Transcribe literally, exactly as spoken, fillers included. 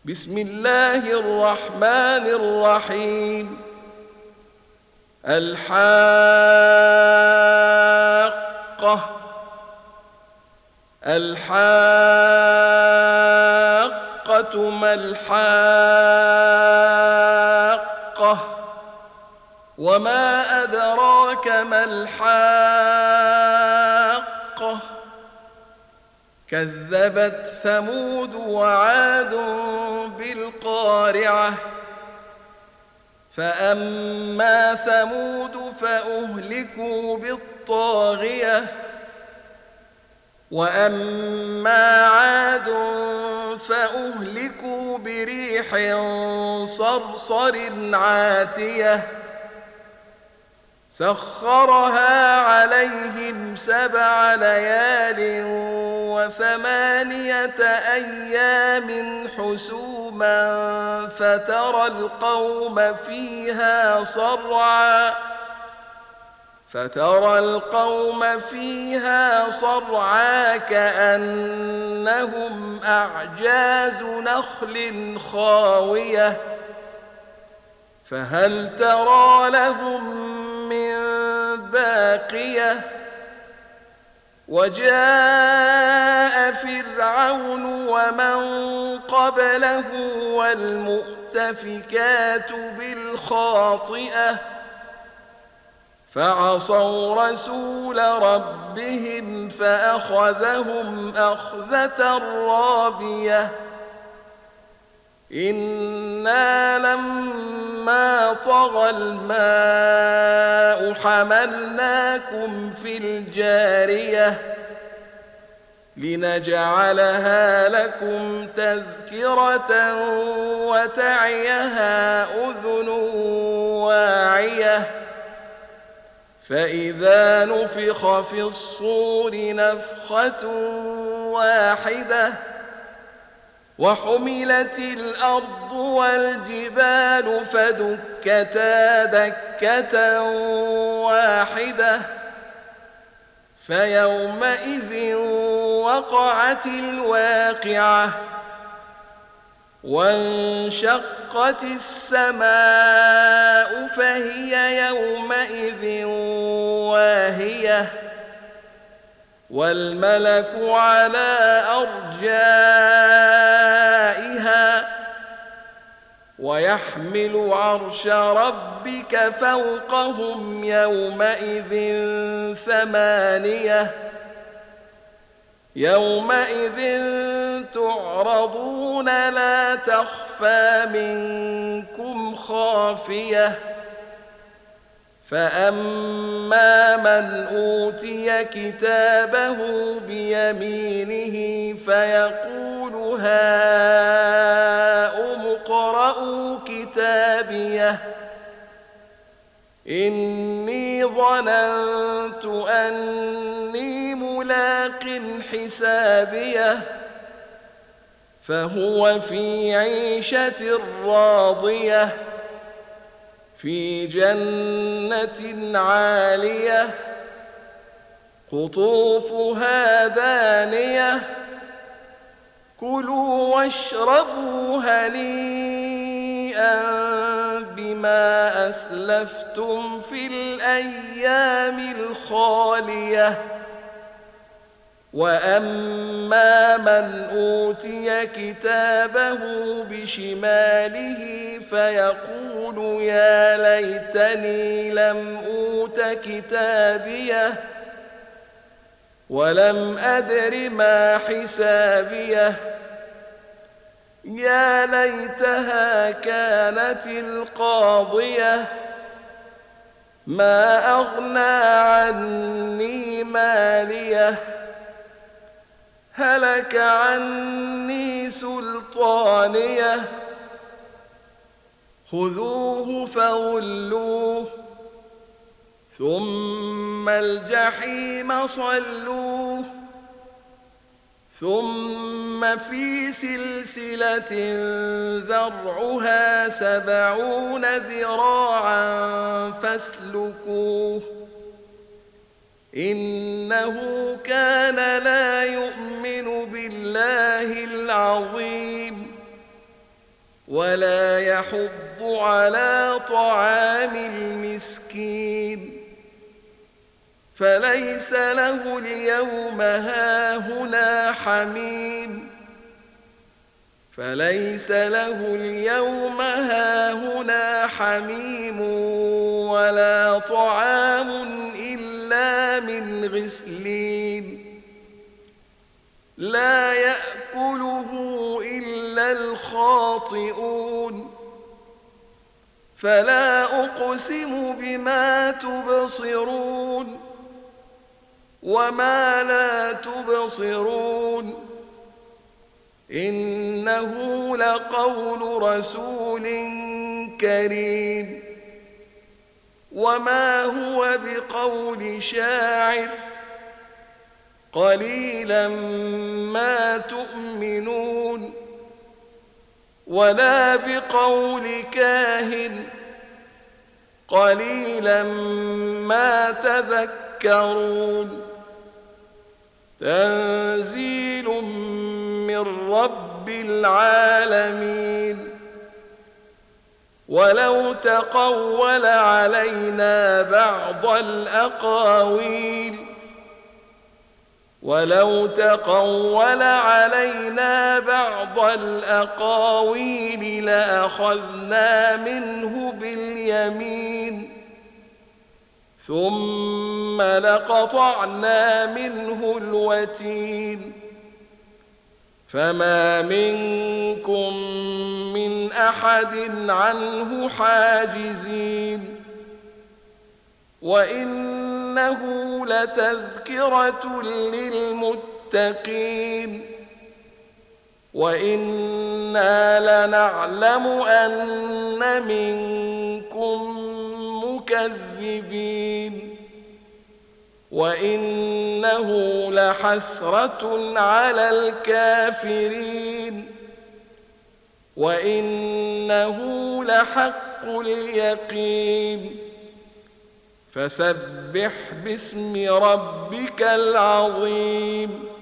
بسم الله الرحمن الرحيم الحاقة الحاقة ما الحاقة وما أدراك ما الحاقة كذبت ثمود وعاد بالقارعة فأما ثمود فأهلكوا بالطاغية وأما عاد فأهلكوا بريح صرصر عاتية سخرها عليهم سبع ليال وثمانية أيام حسوما فترى القوم فيها صرعا فترى القوم فيها صرعا كأنهم أعجاز نخل خاوية فهل ترى لهم من باقية وجاء فرعون ومن قبله والمؤتفكات بالخاطئة فعصوا رسول ربهم فأخذهم أخذة رابية إنا لما طغى الماء حملناكم في الجارية لنجعلها لكم تذكرة وتعيها أذن واعية فإذا نفخ في الصور نفخة واحدة وحملت الأرض والجبال فدكتا دكة واحدة فيومئذ وقعت الواقعة وانشقت السماء فهي يومئذ واهية والملك على أرجائها ويحمل عرش ربك فوقهم يومئذ ثمانية يومئذ تعرضون لا تخفى منكم خافية فأما من أوتي كتابه بيمينه فيقول هاؤم اقرءوا كتابيه إني ظننت أني ملاق حسابيه فهو في عيشة راضية في جنة عالية قطوفها دانية كلوا واشربوا هنيئا بما أسلفتم في الأيام الخالية وأما من أوتي كتابه بشماله فيقول يا ليتني لم أوت كتابيه ولم أدر ما حسابيه يا ليتها كانت القاضية ما أغنى عني ماليه هلك عني سلطانيه خذوه فغلوه ثم الجحيم صلوه ثم في سلسلة ذرعها سبعون ذراعا فاسلكوه إنه كان لا يؤمن بالله العظيم ولا يحض على طعام المسكين فليس له اليوم هاهنا حميم فليس له اليوم هاهنا حميم ولا طعام إلا من غسلين لا يأكله إلا الخاطئون فلا أقسم بما تبصرون وما لا تبصرون إنه لقول رسول كريم وما هو بقول شاعر قليلا ما تؤمنون ولا بقول كاهن قليلا ما تذكرون تنزيل من رب العالمين ولو تقول علينا بعض الأقاويل ولو تقول علينا بعض الأقاويل لأخذنا منه باليمين ثم لقطعنا منه الوتين فما منكم من أحد عنه حاجزين وإنه لتذكرة للمتقين وإنا لنعلم أن منكم مكذبين وإنه لحسرة على الكافرين وإنه لحق اليقين فسبح باسم ربك العظيم